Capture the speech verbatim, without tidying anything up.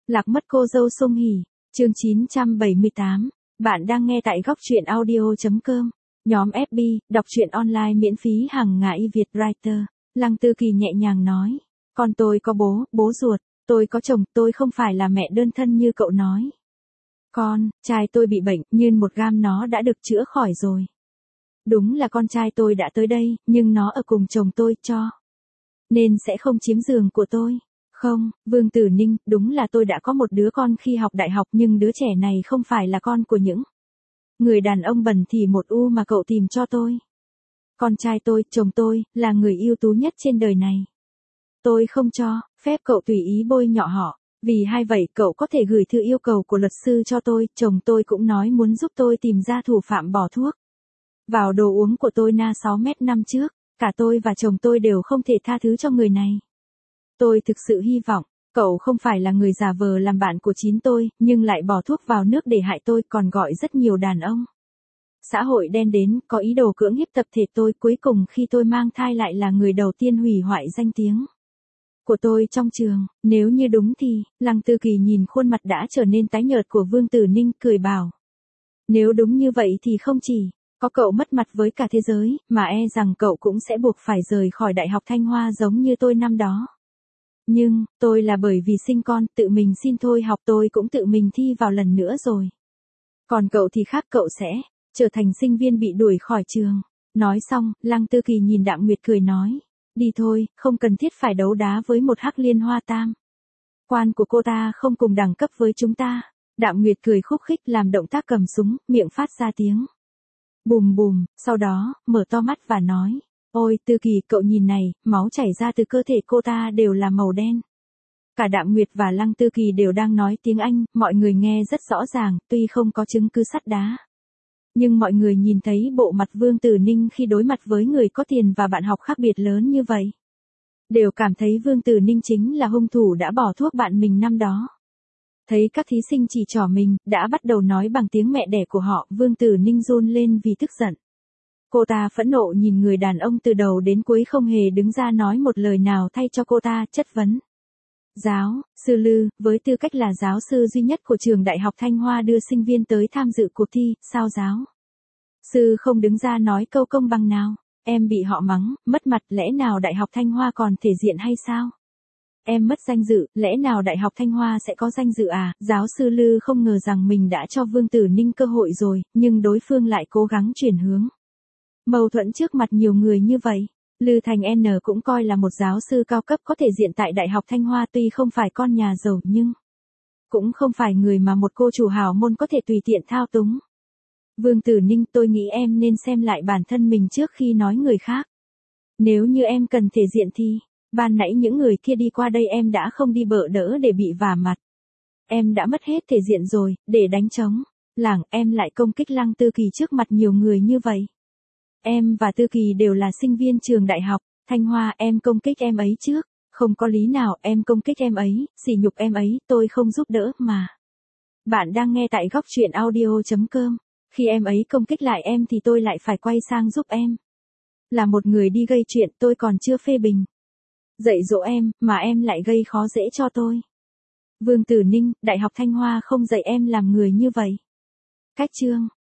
Lạc mất cô dâu Song Hỷ, chương chín trăm bảy mươi tám. Bạn đang nghe tại góc truyện audio.com. Nhóm ép bê, đọc truyện online miễn phí hàng ngày Việt Writer. Lăng Tư Kỳ nhẹ nhàng nói. Con tôi có bố, bố ruột, tôi có chồng, tôi không phải là mẹ đơn thân như cậu nói. Con, trai tôi bị bệnh, nhưng một gam nó đã được chữa khỏi rồi. Đúng là con trai tôi đã tới đây, nhưng nó ở cùng chồng tôi, cho nên sẽ không chiếm giường của tôi. Không, Vương Tử Ninh, đúng là tôi đã có một đứa con khi học đại học, nhưng đứa trẻ này không phải là con của những người đàn ông bẩn thỉu một u mà cậu tìm cho tôi. Con trai tôi, chồng tôi, là người ưu tú nhất trên đời này. Tôi không cho phép cậu tùy ý bôi nhọ họ. Vì hay vậy cậu có thể gửi thư yêu cầu của luật sư cho tôi. Chồng tôi cũng nói muốn giúp tôi tìm ra thủ phạm bỏ thuốc vào đồ uống của tôi na sáu mét năm trước. Cả tôi và chồng tôi đều không thể tha thứ cho người này. Tôi thực sự hy vọng, cậu không phải là người giả vờ làm bạn của chín tôi, nhưng lại bỏ thuốc vào nước để hại tôi, còn gọi rất nhiều đàn ông xã hội đen đến, có ý đồ cưỡng hiếp tập thể tôi. Cuối cùng khi tôi mang thai lại là người đầu tiên hủy hoại danh tiếng của tôi trong trường. Nếu như đúng thì, Lăng Tư Kỳ nhìn khuôn mặt đã trở nên tái nhợt của Vương Tử Ninh, cười bảo. Nếu đúng như vậy thì không chỉ có cậu mất mặt với cả thế giới, mà e rằng cậu cũng sẽ buộc phải rời khỏi Đại học Thanh Hoa giống như tôi năm đó. Nhưng, tôi là bởi vì sinh con, tự mình xin thôi học, tôi cũng tự mình thi vào lần nữa rồi. Còn cậu thì khác, cậu sẽ trở thành sinh viên bị đuổi khỏi trường. Nói xong, Lăng Tư Kỳ nhìn Đạm Nguyệt cười nói. Đi thôi, không cần thiết phải đấu đá với một hắc liên hoa tam quan của cô ta, không cùng đẳng cấp với chúng ta. Đạm Nguyệt cười khúc khích, làm động tác cầm súng, miệng phát ra tiếng bùm bùm, sau đó, mở to mắt và nói. Ôi, Tư Kỳ, cậu nhìn này, máu chảy ra từ cơ thể cô ta đều là màu đen. Cả Đạm Nguyệt và Lăng Tư Kỳ đều đang nói tiếng Anh, mọi người nghe rất rõ ràng, tuy không có chứng cứ sắt đá. Nhưng mọi người nhìn thấy bộ mặt Vương Tử Ninh khi đối mặt với người có tiền và bạn học khác biệt lớn như vậy. Đều cảm thấy Vương Tử Ninh chính là hung thủ đã bỏ thuốc bạn mình năm đó. Thấy các thí sinh chỉ trỏ mình, đã bắt đầu nói bằng tiếng mẹ đẻ của họ, Vương Tử Ninh run lên vì tức giận. Cô ta phẫn nộ nhìn người đàn ông từ đầu đến cuối không hề đứng ra nói một lời nào thay cho cô ta, chất vấn. Giáo sư Lư, với tư cách là giáo sư duy nhất của trường Đại học Thanh Hoa đưa sinh viên tới tham dự cuộc thi, sao giáo sư không đứng ra nói câu công bằng nào? Em bị họ mắng, mất mặt, lẽ nào Đại học Thanh Hoa còn thể diện hay sao? Em mất danh dự, lẽ nào Đại học Thanh Hoa sẽ có danh dự à? Giáo sư Lư không ngờ rằng mình đã cho Vương Tử Ninh cơ hội rồi, nhưng đối phương lại cố gắng chuyển hướng mâu thuẫn trước mặt nhiều người như vậy. Lư Thành N cũng coi là một giáo sư cao cấp có thể diện tại Đại học Thanh Hoa, tuy không phải con nhà giàu nhưng cũng không phải người mà một cô chủ hào môn có thể tùy tiện thao túng. Vương Tử Ninh, tôi nghĩ em nên xem lại bản thân mình trước khi nói người khác. Nếu như em cần thể diện thì, ban nãy những người kia đi qua đây em đã không đi bợ đỡ để bị vả mặt. Em đã mất hết thể diện rồi, để đánh trống lảng em lại công kích Lăng Tư Kỳ trước mặt nhiều người như vậy. Em và Tư Kỳ đều là sinh viên trường Đại học Thanh Hoa, em công kích em ấy trước. Không có lý nào em công kích em ấy, sỉ nhục em ấy, tôi không giúp đỡ mà. Bạn đang nghe tại góc truyện audio.com. Khi em ấy công kích lại em thì tôi lại phải quay sang giúp em. Là một người đi gây chuyện, tôi còn chưa phê bình, dạy dỗ em, mà em lại gây khó dễ cho tôi. Vương Tử Ninh, Đại học Thanh Hoa không dạy em làm người như vậy. Cách chương